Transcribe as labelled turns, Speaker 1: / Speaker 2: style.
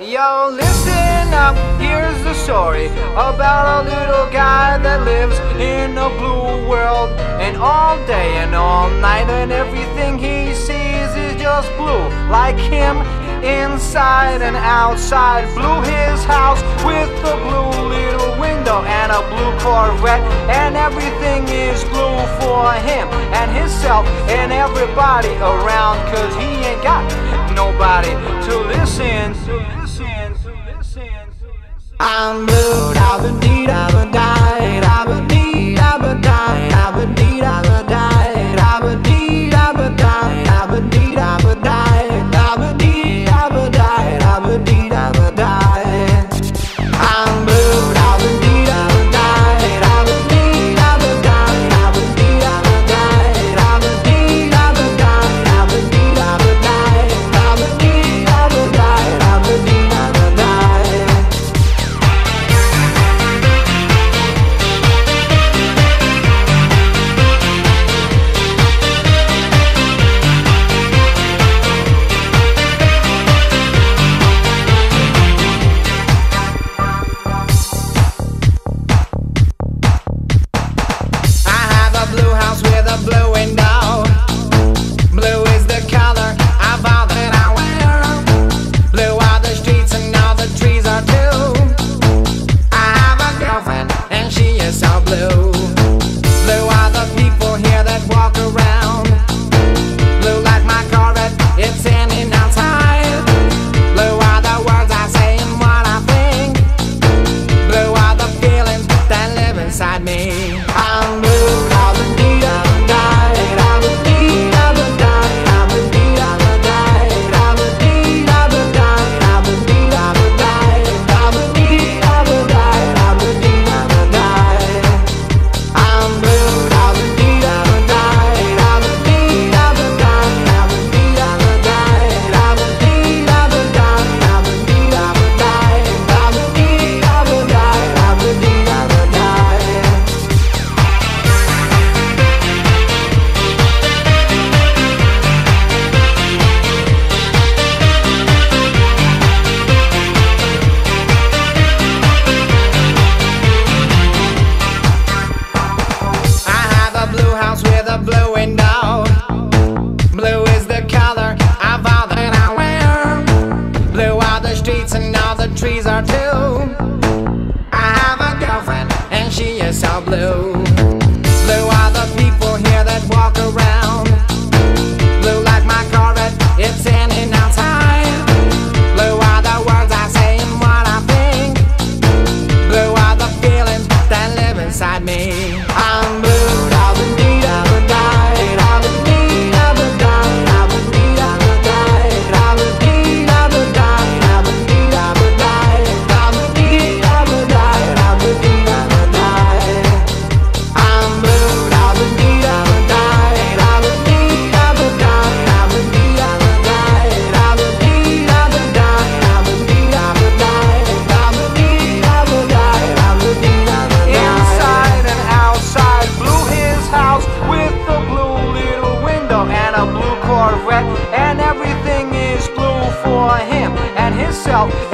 Speaker 1: Yo, listen up, here's the story about a little guy that lives in a blue world. And all day and all night and everything he sees is just blue. Like him, inside and outside. Blue his house with a blue little window and a blue Corvette. And everything is blue for him and himself and everybody around, 'cause he ain't got nobody to listen. I'm blue, da-ba-dee, da-ba-die, da-ba-dee, da-ba-die, da-ba-dee, da-ba-die, da-ba-dee, da-ba-die, da-ba-dee, da-ba-die, da-ba-dee, da-ba-die, da-ba-dee, da-ba-die. I'm blue, da-ba-dee, da-ba-die, da-ba-dee, da-ba-die, da-ba-dee, da-ba-die, da-ba-dee, da-ba-die, da-ba-dee, da-ba-die, da-ba-dee, da-ba-die, da-ba-dee, da-ba-die. Blue window, blue is the color of all that I wear. Blue are the streets and all the trees are too. I have a girlfriend and she is so blue. Blue are the people here that walk around. Blue like my Corvette, it's in and outside. Blue are the words I say and what I think. Blue are the feelings that live inside me. I'm blue. With a blue window, blue is the color of all that I wear. Blue are the streets and all the trees are too. I have a girlfriend and she is so blue. Blue are the people here that walk around. Blue like my Corvette, it's in and outside. Blue are the words I say and what I think. Blue are the feelings that live inside me. I'm blue. And everything is blue for him and himself